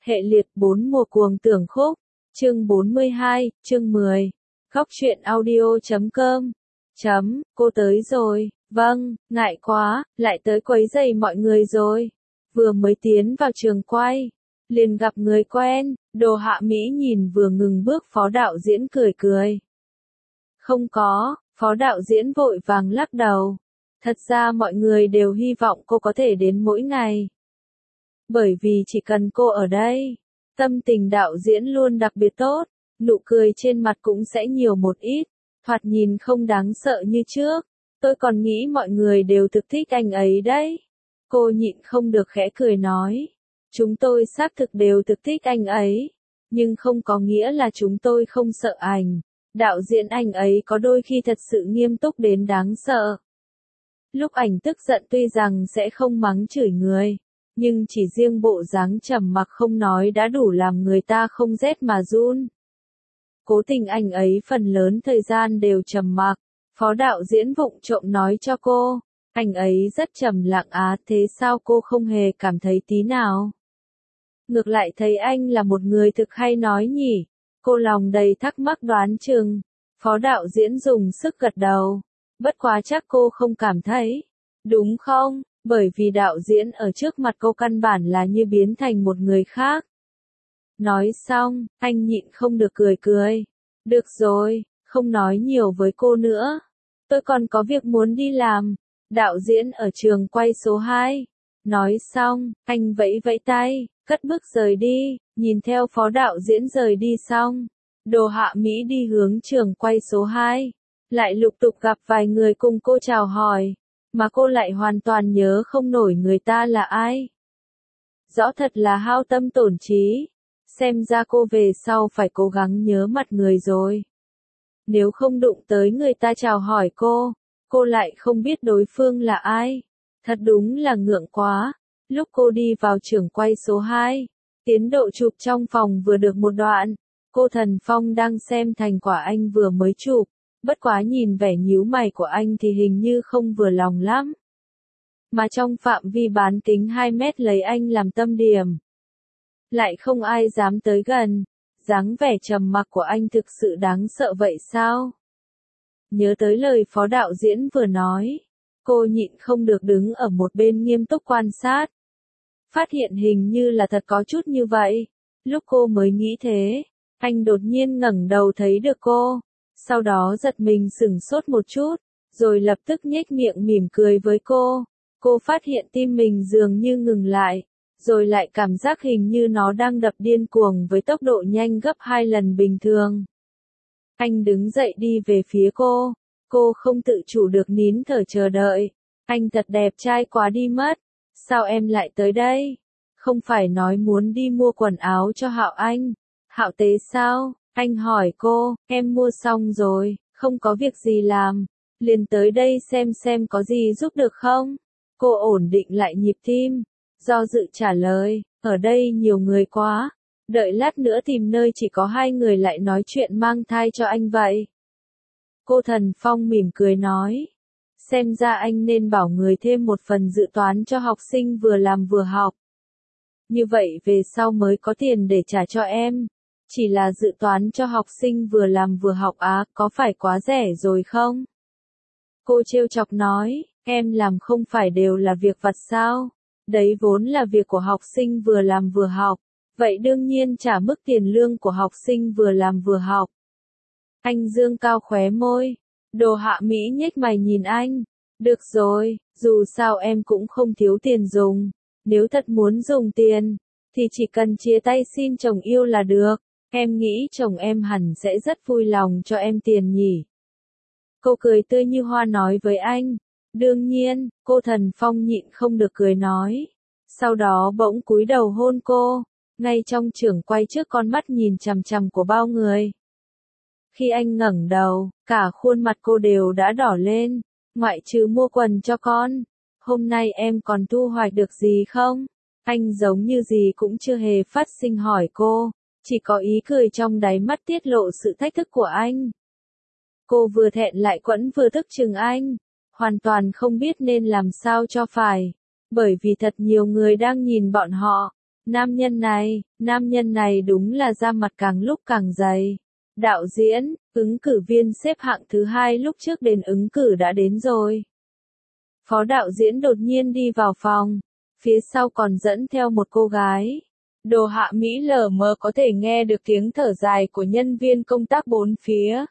Hệ liệt 4 mùa cuồng tưởng khúc. Chương 42, chương 10. Góc truyện audio.com. Cô tới rồi, vâng, ngại quá, lại tới quấy rầy mọi người rồi. Vừa mới tiến vào trường quay, liền gặp người quen, Đồ Hạ Mỹ nhìn vừa ngừng bước phó đạo diễn cười cười. Không có, phó đạo diễn vội vàng lắc đầu. Thật ra mọi người đều hy vọng cô có thể đến mỗi ngày. Bởi vì chỉ cần cô ở đây, tâm tình đạo diễn luôn đặc biệt tốt, nụ cười trên mặt cũng sẽ nhiều một ít, thoạt nhìn không đáng sợ như trước. Tôi còn nghĩ mọi người đều thực thích anh ấy đấy. Cô nhịn không được khẽ cười nói. Chúng tôi xác thực đều thực thích anh ấy, nhưng không có nghĩa là chúng tôi không sợ ảnh. Đạo diễn anh ấy có đôi khi thật sự nghiêm túc đến đáng sợ. Lúc ảnh tức giận tuy rằng sẽ không mắng chửi người, nhưng chỉ riêng bộ dáng trầm mặc không nói đã đủ làm người ta không rét mà run. Cố tình anh ấy phần lớn thời gian đều trầm mặc, phó đạo diễn vụng trộm nói cho cô, anh ấy rất trầm lặng á, thế sao cô không hề cảm thấy tí nào? Ngược lại thấy anh là một người thực hay nói nhỉ? Cô lòng đầy thắc mắc đoán chừng. Phó đạo diễn dùng sức gật đầu. Bất quá chắc cô không cảm thấy. Đúng không? Bởi vì đạo diễn ở trước mặt cô căn bản là như biến thành một người khác. Nói xong, anh nhịn không được cười cười. Được rồi, không nói nhiều với cô nữa. Tôi còn có việc muốn đi làm. Đạo diễn ở trường quay số 2. Nói xong, anh vẫy vẫy tay, cất bước rời đi, nhìn theo phó đạo diễn rời đi xong. Đồ Hạ Mỹ đi hướng trường quay số 2. Lại lục tục gặp vài người cùng cô chào hỏi. Mà cô lại hoàn toàn nhớ không nổi người ta là ai. Rõ thật là hao tâm tổn trí. Xem ra cô về sau phải cố gắng nhớ mặt người rồi. Nếu không đụng tới người ta chào hỏi cô lại không biết đối phương là ai. Thật đúng là ngượng quá. Lúc cô đi vào trường quay số 2, tiến độ chụp trong phòng vừa được một đoạn. Cô Thần Phong đang xem thành quả anh vừa mới chụp. Bất quá nhìn vẻ nhíu mày của anh thì hình như không vừa lòng lắm. Mà trong phạm vi bán kính 2 mét lấy anh làm tâm điểm. Lại không ai dám tới gần. Dáng vẻ trầm mặc của anh thực sự đáng sợ vậy sao? Nhớ tới lời phó đạo diễn vừa nói. Cô nhịn không được đứng ở một bên nghiêm túc quan sát. Phát hiện hình như là thật có chút như vậy. Lúc cô mới nghĩ thế, anh đột nhiên ngẩng đầu thấy được cô. Sau đó giật mình sửng sốt một chút, rồi lập tức nhếch miệng mỉm cười với cô. Cô phát hiện tim mình dường như ngừng lại, rồi lại cảm giác hình như nó đang đập điên cuồng với tốc độ nhanh gấp 2 lần bình thường. Anh đứng dậy đi về phía cô không tự chủ được nín thở chờ đợi. Anh thật đẹp trai quá đi mất. Sao em lại tới đây? Không phải nói muốn đi mua quần áo cho Hạo Anh, Hạo Tế sao? Anh hỏi cô, em mua xong rồi, không có việc gì làm, liền tới đây xem có gì giúp được không? Cô ổn định lại nhịp tim, do dự trả lời, ở đây nhiều người quá, đợi lát nữa tìm nơi chỉ có 2 người lại nói chuyện mang thai cho anh vậy. Cô Thần Phong mỉm cười nói, xem ra anh nên bảo người thêm một phần dự toán cho học sinh vừa làm vừa học. Như vậy về sau mới có tiền để trả cho em. Chỉ là dự toán cho học sinh vừa làm vừa học á, có phải quá rẻ rồi không? Cô trêu chọc nói, em làm không phải đều là việc vặt sao? Đấy vốn là việc của học sinh vừa làm vừa học. Vậy đương nhiên trả mức tiền lương của học sinh vừa làm vừa học. Anh dương cao khóe môi. Đồ Hạ Mỹ nhếch mày nhìn anh. Được rồi, dù sao em cũng không thiếu tiền dùng. Nếu thật muốn dùng tiền, thì chỉ cần chia tay xin chồng yêu là được. Em nghĩ chồng em hẳn sẽ rất vui lòng cho em tiền nhỉ. Cô cười tươi như hoa nói với anh. Đương nhiên, cô Thần Phong nhịn không được cười nói. Sau đó bỗng cúi đầu hôn cô. Ngay trong trường quay trước con mắt nhìn chằm chằm của bao người. Khi anh ngẩng đầu, cả khuôn mặt cô đều đã đỏ lên. Ngoại trừ mua quần cho con, hôm nay em còn thu hoạch được gì không? Anh giống như gì cũng chưa hề phát sinh hỏi cô, chỉ có ý cười trong đáy mắt tiết lộ sự thách thức của anh. Cô vừa thẹn lại quẫn vừa tức chừng anh, hoàn toàn không biết nên làm sao cho phải, bởi vì thật nhiều người đang nhìn bọn họ, Nam nhân này đúng là da mặt càng lúc càng dày. Đạo diễn, ứng cử viên xếp hạng thứ 2 lúc trước đến ứng cử đã đến rồi. Phó đạo diễn đột nhiên đi vào phòng, phía sau còn dẫn theo một cô gái. Đồ Hạ Mỹ lờ mờ có thể nghe được tiếng thở dài của nhân viên công tác bốn phía.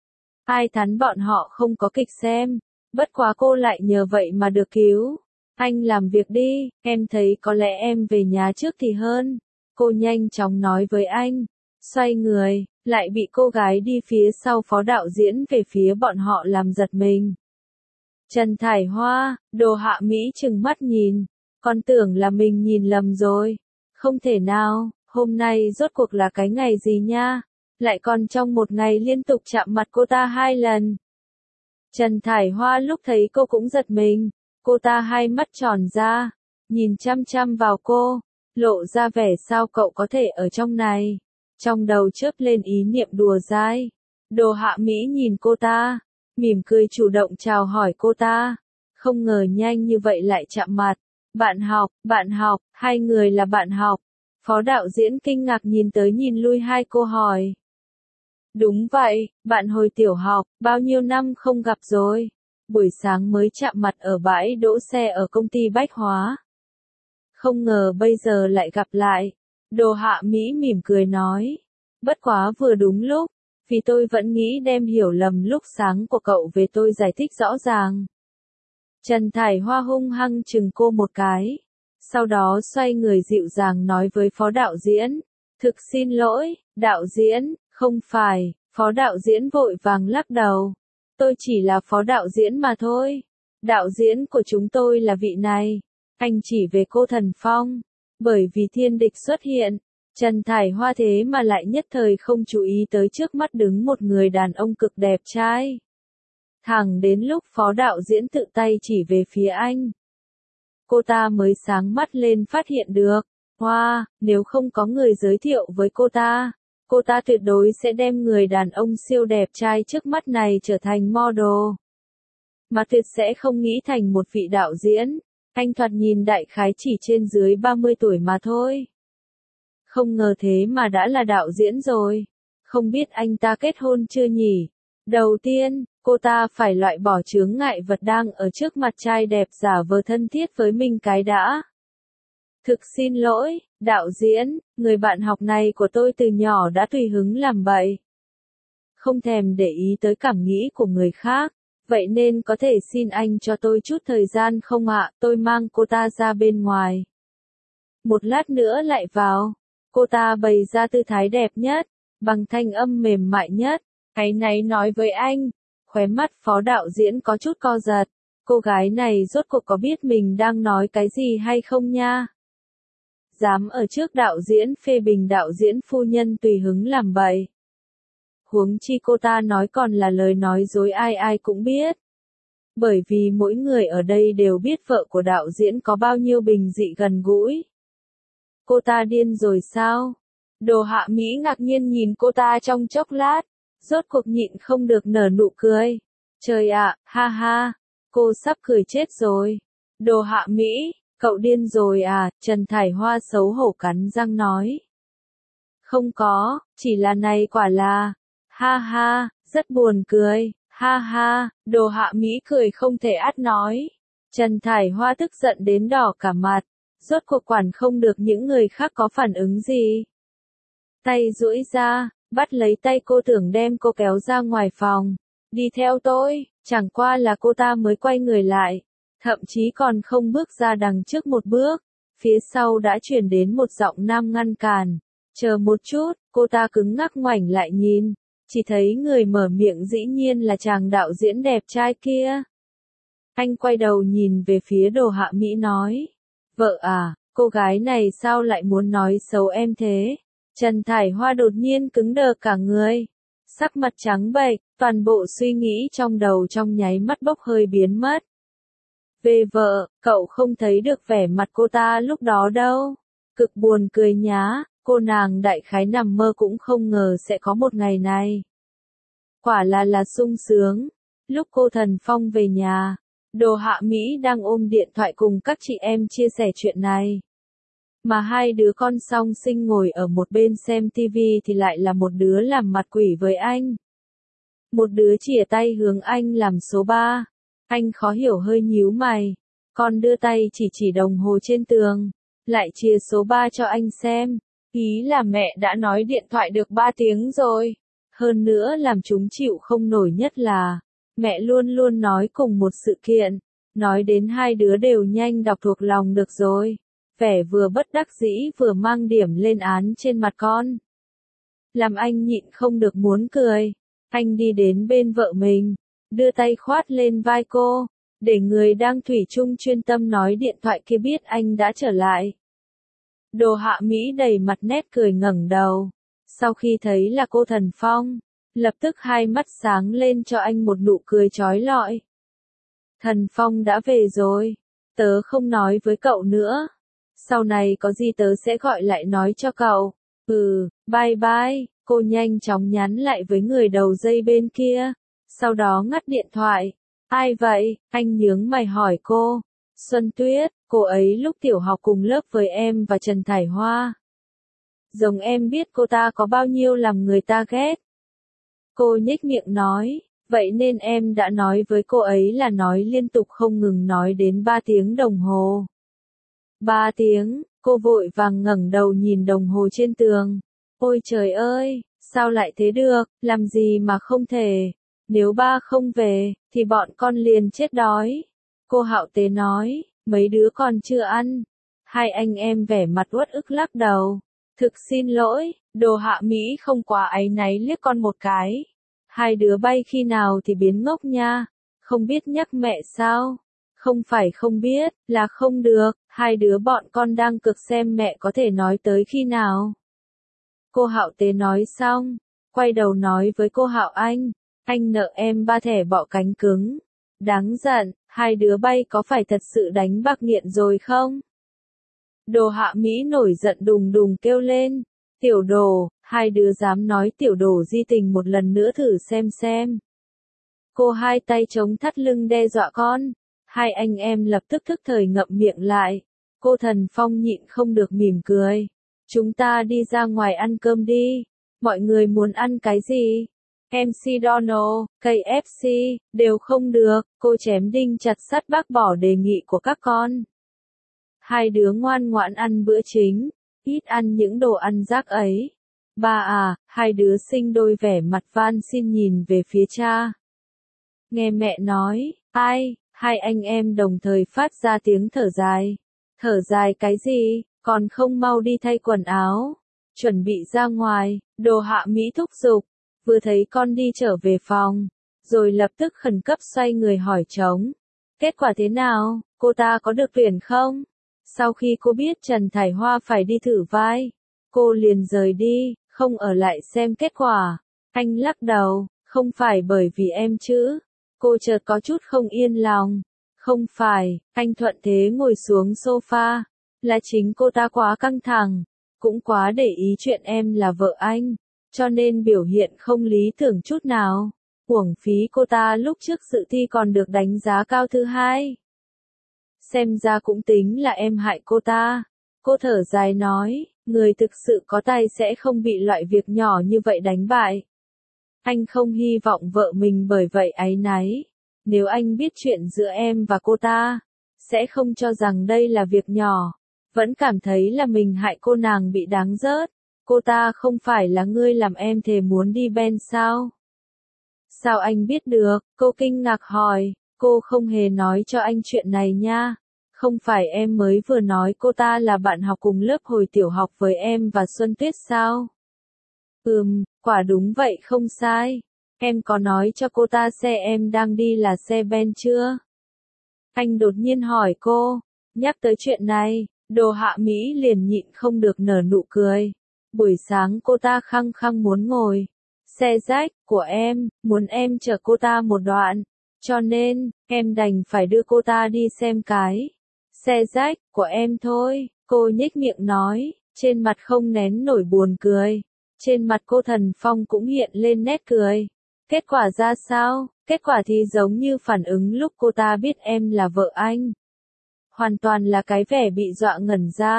Ai thắn bọn họ không có kịch xem, bất quá cô lại nhờ vậy mà được cứu. Anh làm việc đi, em thấy có lẽ em về nhà trước thì hơn. Cô nhanh chóng nói với anh, xoay người, lại bị cô gái đi phía sau phó đạo diễn về phía bọn họ làm giật mình. Trần Thải Hoa, Đồ Hạ Mỹ trừng mắt nhìn, con tưởng là mình nhìn lầm rồi. Không thể nào, hôm nay rốt cuộc là cái ngày gì nha, lại còn trong một ngày liên tục chạm mặt cô ta 2 lần. Trần Thải Hoa lúc thấy cô cũng giật mình, cô ta hai mắt tròn ra, nhìn chăm chăm vào cô, lộ ra vẻ sao cậu có thể ở trong này. Trong đầu chớp lên ý niệm đùa dai. Đồ Hạ Mỹ nhìn cô ta, mỉm cười chủ động chào hỏi cô ta. Không ngờ nhanh như vậy lại chạm mặt. Bạn học, hai người là bạn học. Phó đạo diễn kinh ngạc nhìn tới nhìn lui hai cô hỏi. Đúng vậy, bạn hồi tiểu học, bao nhiêu năm không gặp rồi. Buổi sáng mới chạm mặt ở bãi đỗ xe ở công ty bách hóa. Không ngờ bây giờ lại gặp lại. Đồ Hạ Mỹ mỉm cười nói. Bất quá vừa đúng lúc, vì tôi vẫn nghĩ đem hiểu lầm lúc sáng của cậu về tôi giải thích rõ ràng. Trần Thải Hoa hung hăng chừng cô một cái. Sau đó xoay người dịu dàng nói với phó đạo diễn. Thực xin lỗi, đạo diễn, không phải, phó đạo diễn vội vàng lắc đầu. Tôi chỉ là phó đạo diễn mà thôi. Đạo diễn của chúng tôi là vị này. Anh chỉ về cô Thần Phong. Bởi vì thiên địch xuất hiện, Trần Thải Hoa thế mà lại nhất thời không chú ý tới trước mắt đứng một người đàn ông cực đẹp trai. Thẳng đến lúc phó đạo diễn tự tay chỉ về phía anh. Cô ta mới sáng mắt lên phát hiện được. Wow, nếu không có người giới thiệu với cô ta tuyệt đối sẽ đem người đàn ông siêu đẹp trai trước mắt này trở thành model. Mà tuyệt sẽ không nghĩ thành một vị đạo diễn. Anh thoạt nhìn đại khái chỉ trên dưới 30 tuổi mà thôi. Không ngờ thế mà đã là đạo diễn rồi. Không biết anh ta kết hôn chưa nhỉ? Đầu tiên, cô ta phải loại bỏ chướng ngại vật đang ở trước mặt trai đẹp giả vờ thân thiết với mình cái đã. Thực xin lỗi, đạo diễn, người bạn học này của tôi từ nhỏ đã tùy hứng làm bậy. Không thèm để ý tới cảm nghĩ của người khác. Vậy nên có thể xin anh cho tôi chút thời gian không ạ, tôi mang cô ta ra bên ngoài. Một lát nữa lại vào. Cô ta bày ra tư thái đẹp nhất, bằng thanh âm mềm mại nhất. Áy náy nói với anh, khóe mắt phó đạo diễn có chút co giật. Cô gái này rốt cuộc có biết mình đang nói cái gì hay không nha? Dám ở trước đạo diễn phê bình đạo diễn phu nhân tùy hứng làm bậy. Huống chi cô ta nói còn là lời nói dối ai ai cũng biết. Bởi vì mỗi người ở đây đều biết vợ của đạo diễn có bao nhiêu bình dị gần gũi. Cô ta điên rồi sao? Đồ Hạ Mỹ ngạc nhiên nhìn cô ta trong chốc lát, rốt cuộc nhịn không được nở nụ cười. Trời ạ, ha ha, cô sắp cười chết rồi. Đồ Hạ Mỹ, cậu điên rồi à? Trần Thải Hoa xấu hổ cắn răng nói. Không có, chỉ là này quả là... Ha ha, rất buồn cười, ha ha, Đồ Hạ Mỹ cười không thể át nói. Trần Thải Hoa tức giận đến đỏ cả mặt, rốt cuộc quản không được những người khác có phản ứng gì. Tay duỗi ra, bắt lấy tay cô tưởng đem cô kéo ra ngoài phòng. Đi theo tôi, chẳng qua là cô ta mới quay người lại, thậm chí còn không bước ra đằng trước một bước. Phía sau đã truyền đến một giọng nam ngăn cản. Chờ một chút, cô ta cứng ngắc ngoảnh lại nhìn. Chỉ thấy người mở miệng dĩ nhiên là chàng đạo diễn đẹp trai kia. Anh quay đầu nhìn về phía Đồ Hạ Mỹ nói. Vợ à, cô gái này sao lại muốn nói xấu em thế? Trần Thải Hoa đột nhiên cứng đờ cả người. Sắc mặt trắng bệch, toàn bộ suy nghĩ trong đầu trong nháy mắt bốc hơi biến mất. Về vợ, cậu không thấy được vẻ mặt cô ta lúc đó đâu. Cực buồn cười nhá. Cô nàng đại khái nằm mơ cũng không ngờ sẽ có một ngày này. Quả là sung sướng. Lúc cô Thần Phong về nhà, Đồ Hạ Mỹ đang ôm điện thoại cùng các chị em chia sẻ chuyện này. Mà hai đứa con song sinh ngồi ở một bên xem tivi thì lại là một đứa làm mặt quỷ với anh. Một đứa chìa tay hướng anh làm số 3. Anh khó hiểu hơi nhíu mày. Con đưa tay chỉ đồng hồ trên tường. Lại chìa số 3 cho anh xem. Ý là mẹ đã nói điện thoại được 3 tiếng rồi. Hơn nữa làm chúng chịu không nổi nhất là mẹ luôn luôn nói cùng một sự kiện. Nói đến hai đứa đều nhanh đọc thuộc lòng được rồi. Vẻ vừa bất đắc dĩ vừa mang điểm lên án trên mặt con. Làm anh nhịn không được muốn cười. Anh đi đến bên vợ mình, đưa tay khoát lên vai cô, để người đang thủy chung chuyên tâm nói điện thoại kia biết anh đã trở lại. Đồ Hạ Mỹ đầy mặt nét cười ngẩng đầu. Sau khi thấy là cô Thần Phong, lập tức hai mắt sáng lên cho anh một nụ cười chói lọi. Thần Phong đã về rồi, tớ không nói với cậu nữa. Sau này có gì tớ sẽ gọi lại nói cho cậu. Bye bye. Cô nhanh chóng nhắn lại với người đầu dây bên kia. Sau đó ngắt điện thoại. Ai vậy? Anh nhướng mày hỏi cô. Xuân Tuyết, cô ấy lúc tiểu học cùng lớp với em và Trần Thải Hoa. Giống em biết cô ta có bao nhiêu làm người ta ghét. Cô nhếch miệng nói. Vậy nên em đã nói với cô ấy là nói liên tục không ngừng nói đến 3 tiếng đồng hồ. 3 tiếng, cô vội vàng ngẩng đầu nhìn đồng hồ trên tường. Ôi trời ơi, sao lại thế được, làm gì mà không thể. Nếu ba không về, thì bọn con liền chết đói. Cô Hạo Tế nói, mấy đứa còn chưa ăn. Hai anh em vẻ mặt uất ức lắc đầu. Thực xin lỗi, Đồ Hạ Mỹ không quá áy náy liếc con một cái. Hai đứa bay khi nào thì biến ngốc nha. Không biết nhắc mẹ sao? Không phải không biết, là không được. Hai đứa bọn con đang cực xem mẹ có thể nói tới khi nào. Cô Hạo Tế nói xong, quay đầu nói với cô Hạo anh nợ em 3 thẻ bọ cánh cứng. Đáng giận, hai đứa bay có phải thật sự đánh bạc nghiện rồi không? Đồ Hạ Mỹ nổi giận đùng đùng kêu lên. Tiểu Đồ, hai đứa dám nói Tiểu Đồ di tình một lần nữa thử xem. Cô hai tay chống thắt lưng đe dọa con. Hai anh em lập tức thức thời ngậm miệng lại. Cô Thần Phong nhịn không được mỉm cười. Chúng ta đi ra ngoài ăn cơm đi. Mọi người muốn ăn cái gì? MC Donald, KFC, đều không được. Cô chém đinh chặt sắt bác bỏ đề nghị của các con. Hai đứa ngoan ngoãn ăn bữa chính. Ít ăn những đồ ăn rác ấy. Ba à, hai đứa sinh đôi vẻ mặt van xin nhìn về phía cha. Nghe mẹ nói, ai, hai anh em đồng thời phát ra tiếng thở dài. Thở dài cái gì, còn không mau đi thay quần áo. Chuẩn bị ra ngoài, Đồ Hạ Mỹ thúc giục. Vừa thấy con đi trở về phòng, rồi lập tức khẩn cấp xoay người hỏi trống. Kết quả thế nào, cô ta có được tuyển không? Sau khi cô biết Trần Thải Hoa phải đi thử vai, cô liền rời đi, không ở lại xem kết quả. Anh lắc đầu, không phải bởi vì em chứ. Cô chợt có chút không yên lòng. Không phải, anh thuận thế ngồi xuống sofa. Là chính cô ta quá căng thẳng, cũng quá để ý chuyện em là vợ anh, cho nên biểu hiện không lý tưởng chút nào. Uổng phí cô ta lúc trước dự thi còn được đánh giá cao thứ 2. Xem ra cũng tính là em hại cô ta. Cô thở dài nói, người thực sự có tài sẽ không bị loại việc nhỏ như vậy đánh bại. Anh không hy vọng vợ mình bởi vậy áy náy. Nếu anh biết chuyện giữa em và cô ta, sẽ không cho rằng đây là việc nhỏ. Vẫn cảm thấy là mình hại cô nàng bị đáng rớt. Cô ta không phải là người làm em thề muốn đi Ben sao? Sao anh biết được? Cô kinh ngạc hỏi. Cô không hề nói cho anh chuyện này nha. Không phải em mới vừa nói cô ta là bạn học cùng lớp hồi tiểu học với em và Xuân Tuyết sao? Quả đúng vậy không sai. Em có nói cho cô ta xe em đang đi là xe Ben chưa? Anh đột nhiên hỏi cô. Nhắc tới chuyện này, Đồ Hạ Mỹ liền nhịn không được nở nụ cười. Buổi sáng cô ta khăng khăng muốn ngồi xe rách của em, muốn em chở cô ta một đoạn. Cho nên, em đành phải đưa cô ta đi xem cái xe rách của em thôi. Cô nhếch miệng nói, trên mặt không nén nổi buồn cười. Trên mặt cô Thần Phong cũng hiện lên nét cười. Kết quả ra sao? Kết quả thì giống như phản ứng lúc cô ta biết em là vợ anh. Hoàn toàn là cái vẻ bị dọa ngẩn ra.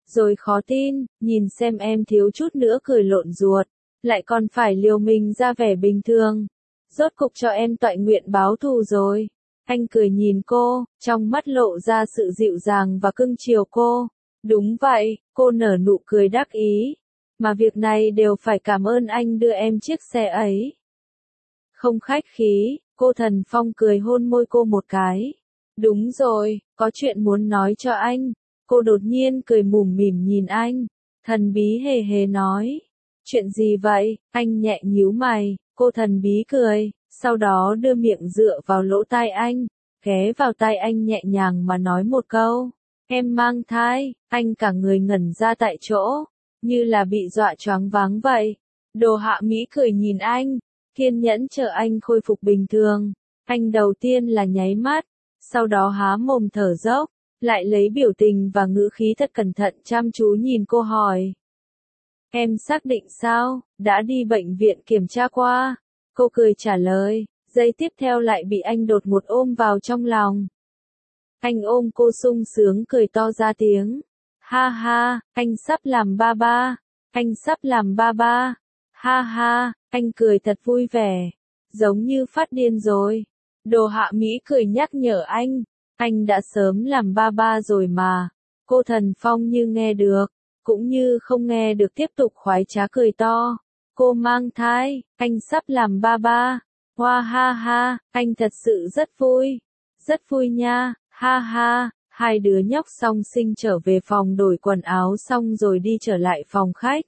Rồi khó tin, nhìn xem em thiếu chút nữa cười lộn ruột, lại còn phải liều mình ra vẻ bình thường. Rốt cục cho em tọa nguyện báo thù rồi. Anh cười nhìn cô, trong mắt lộ ra sự dịu dàng và cưng chiều cô. Đúng vậy, cô nở nụ cười đắc ý. Mà việc này đều phải cảm ơn anh đưa em chiếc xe ấy. Không khách khí, cô Thần Phong cười hôn môi cô một cái. Đúng rồi, có chuyện muốn nói cho anh. Cô đột nhiên cười mủm mỉm nhìn anh. Thần bí hề hề nói. Chuyện gì vậy? Anh nhẹ nhíu mày. Cô thần bí cười, sau đó đưa miệng dựa vào lỗ tai anh, ghé vào tai anh nhẹ nhàng mà nói một câu. Em mang thai. Anh cả người ngẩn ra tại chỗ, như là bị dọa choáng váng vậy. Đồ Hạ Mỹ cười nhìn anh, kiên nhẫn chờ anh khôi phục bình thường. Anh đầu tiên là nháy mắt, sau đó há mồm thở dốc, lại lấy biểu tình và ngữ khí thật cẩn thận chăm chú nhìn cô hỏi. Em xác định sao, đã đi bệnh viện kiểm tra qua? Cô cười trả lời, giây tiếp theo lại bị anh đột ngột ôm vào trong lòng. Anh ôm cô sung sướng cười to ra tiếng. Ha ha, anh sắp làm ba ba. Anh sắp làm ba ba. Ha ha, anh cười thật vui vẻ. Giống như phát điên rồi. Đồ Hạ Mỹ cười nhắc nhở anh đã sớm làm ba ba rồi mà. Cô Thần Phong như nghe được, cũng như không nghe được tiếp tục khoái trá cười to. Cô mang thai, anh sắp làm ba ba. Hoa ha ha, anh thật sự rất vui. Rất vui nha, ha ha. Hai đứa nhóc song sinh trở về phòng đổi quần áo xong rồi đi trở lại phòng khách.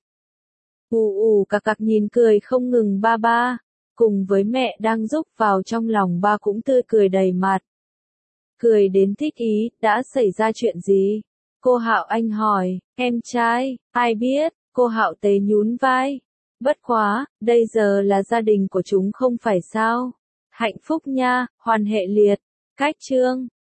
Cặc cặc nhìn cười không ngừng ba ba. Cùng với mẹ đang rúc vào trong lòng ba cũng tươi cười đầy mặt. Cười đến thích ý, đã xảy ra chuyện gì? Cô Hạo Anh hỏi, em trai, ai biết, cô Hạo Tế nhún vai. Bất quá, đây giờ là gia đình của chúng không phải sao? Hạnh phúc nha, hoàn hệ liệt. Cách chương